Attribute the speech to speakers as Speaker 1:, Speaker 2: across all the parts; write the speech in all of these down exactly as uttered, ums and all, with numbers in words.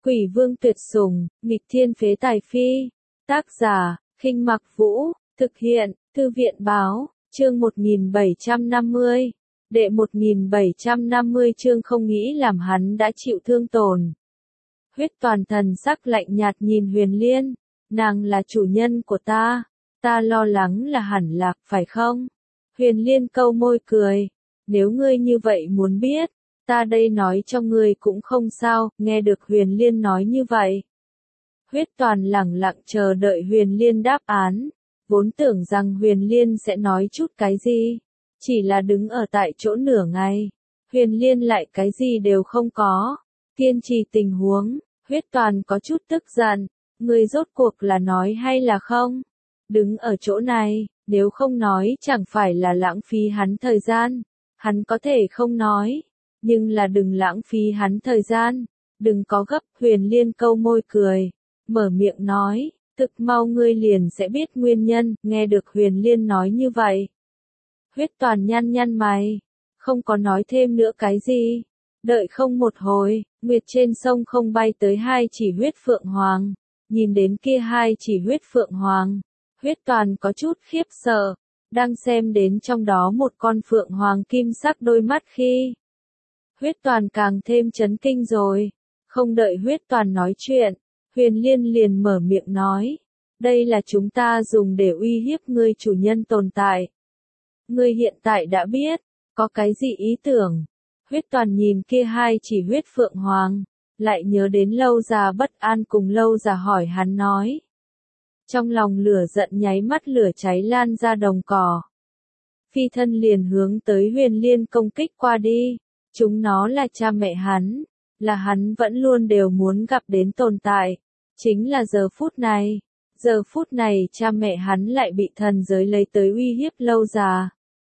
Speaker 1: Quỷ vương tuyệt sủng, nghịch thiên phế tài phi. Tác giả, Khinh Mặc Vũ, thực hiện, Thư viện Báo, chương một nghìn bảy trăm năm mươi. Đệ một nghìn bảy trăm năm mươi chương không nghĩ làm hắn đã chịu thương tổn. Huyết Toàn thần sắc lạnh nhạt nhìn Huyền Liên, nàng là chủ nhân của ta, ta lo lắng là hẳn lạc phải không? Huyền Liên câu môi cười, nếu ngươi như vậy muốn biết, ta đây nói cho ngươi cũng không sao. Nghe được Huyền Liên nói như vậy, Huyết Toàn lẳng lặng chờ đợi Huyền Liên đáp án, vốn tưởng rằng Huyền Liên sẽ nói chút cái gì, chỉ là đứng ở tại chỗ nửa ngày, Huyền Liên lại cái gì đều không có, kiên trì tình huống. Huyết Toàn có chút tức giận, ngươi rốt cuộc là nói hay là không? Đứng ở chỗ này, nếu không nói chẳng phải là lãng phí hắn thời gian, hắn có thể không nói, nhưng là đừng lãng phí hắn thời gian, đừng có gấp. Huyền Liên câu môi cười, mở miệng nói, thực mau ngươi liền sẽ biết nguyên nhân. Nghe được Huyền Liên nói như vậy, Huyết Toàn nhăn nhăn mày, không có nói thêm nữa cái gì. Đợi không một hồi, nguyệt trên sông không bay tới hai chỉ huyết phượng hoàng, nhìn đến kia hai chỉ huyết phượng hoàng, Huyết Toàn có chút khiếp sợ, đang xem đến trong đó một con phượng hoàng kim sắc đôi mắt khi, Huyết Toàn càng thêm chấn kinh rồi. Không đợi Huyết Toàn nói chuyện, Huyền Liên liền mở miệng nói, đây là chúng ta dùng để uy hiếp ngươi chủ nhân tồn tại. Ngươi hiện tại đã biết, có cái gì ý tưởng? Huyết Toàn nhìn kia hai chỉ huyết phượng hoàng, lại nhớ đến Lâu Già bất an cùng Lâu Già hỏi hắn nói. Trong lòng lửa giận nháy mắt lửa cháy lan ra đồng cỏ. Phi thân liền hướng tới Huyền Liên công kích qua đi, chúng nó là cha mẹ hắn, là hắn vẫn luôn đều muốn gặp đến tồn tại, chính là giờ phút này, giờ phút này cha mẹ hắn lại bị thần giới lấy tới uy hiếp Lâu Già.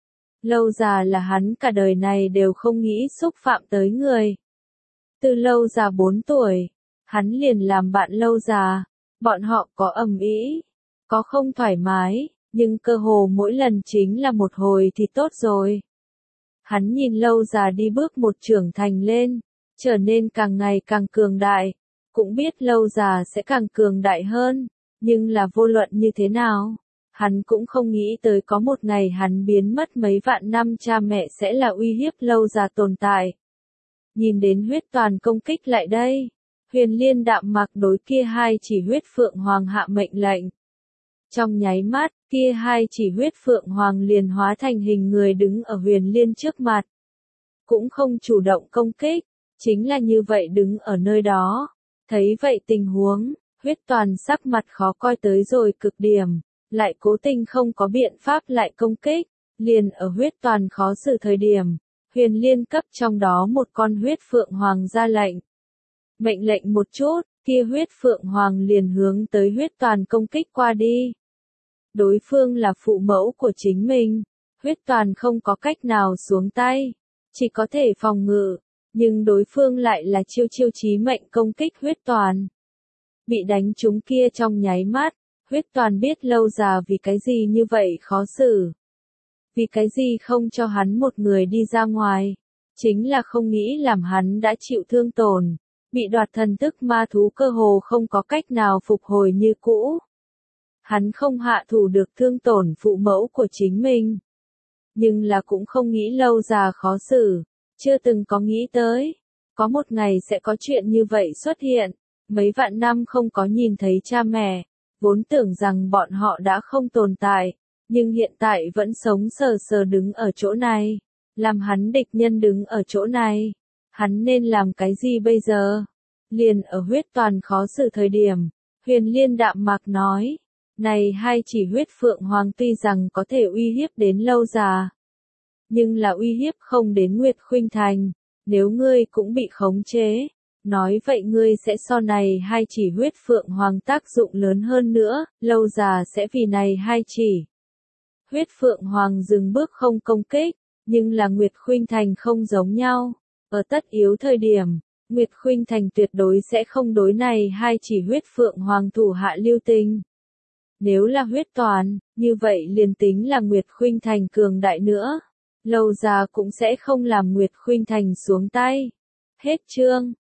Speaker 1: Lâu Già là hắn cả đời này đều không nghĩ xúc phạm tới người. Từ Lâu Già bốn tuổi, hắn liền làm bạn Lâu Già, bọn họ có ầm ĩ, có không thoải mái, nhưng cơ hồ mỗi lần chính là một hồi thì tốt rồi. Hắn nhìn Lâu Già đi bước một trưởng thành lên, trở nên càng ngày càng cường đại, cũng biết Lâu Già sẽ càng cường đại hơn, nhưng là vô luận như thế nào, hắn cũng không nghĩ tới có một ngày hắn biến mất mấy vạn năm cha mẹ sẽ là uy hiếp Lâu Già tồn tại. Nhìn đến Huyết Toàn công kích lại đây, Huyền Liên đạm mặc đối kia hai chỉ huyết phượng hoàng hạ mệnh lệnh. Trong nháy mắt, kia hai chỉ huyết phượng hoàng liền hóa thành hình người đứng ở Huyền Liên trước mặt. Cũng không chủ động công kích, chính là như vậy đứng ở nơi đó. Thấy vậy tình huống, Huyết Toàn sắc mặt khó coi tới rồi cực điểm, lại cố tình không có biện pháp lại công kích, liền ở Huyết Toàn khó xử thời điểm, Huyền Liên cấp trong đó một con huyết phượng hoàng ra lệnh. Mệnh lệnh một chút, kia huyết phượng hoàng liền hướng tới Huyết Toàn công kích qua đi. Đối phương là phụ mẫu của chính mình, Huyết Toàn không có cách nào xuống tay, chỉ có thể phòng ngự, nhưng đối phương lại là chiêu chiêu chí mệnh công kích Huyết Toàn. Bị đánh trúng kia trong nháy mắt, Huyết Toàn biết Lâu Già vì cái gì như vậy khó xử. Vì cái gì không cho hắn một người đi ra ngoài, chính là không nghĩ làm hắn đã chịu thương tổn, bị đoạt thần thức ma thú cơ hồ không có cách nào phục hồi như cũ. Hắn không hạ thủ được thương tổn phụ mẫu của chính mình, nhưng là cũng không nghĩ Lâu Già khó xử, chưa từng có nghĩ tới, có một ngày sẽ có chuyện như vậy xuất hiện. Mấy vạn năm không có nhìn thấy cha mẹ, vốn tưởng rằng bọn họ đã không tồn tại, nhưng hiện tại vẫn sống sờ sờ đứng ở chỗ này, làm hắn địch nhân đứng ở chỗ này, hắn nên làm cái gì bây giờ? Liền ở Huyết Toàn khó xử thời điểm, Huyền Liên đạm mạc nói, này hai chỉ huyết phượng hoàng tuy rằng có thể uy hiếp đến Lâu Già, nhưng là uy hiếp không đến Nguyệt Khuynh Thành, nếu ngươi cũng bị khống chế. Nói vậy ngươi sẽ so này hai chỉ huyết phượng hoàng tác dụng lớn hơn nữa, Lâu Già sẽ vì này hai chỉ. Huyết phượng hoàng dừng bước không công kích, nhưng là Nguyệt Khuynh Thành không giống nhau. Ở tất yếu thời điểm, Nguyệt Khuynh Thành tuyệt đối sẽ không đối này hai chỉ huyết phượng hoàng thủ hạ lưu tình. Nếu là Huyết Toàn, như vậy liền tính là Nguyệt Khuynh Thành cường đại nữa, Lâu Già cũng sẽ không làm Nguyệt Khuynh Thành xuống tay. Hết chương.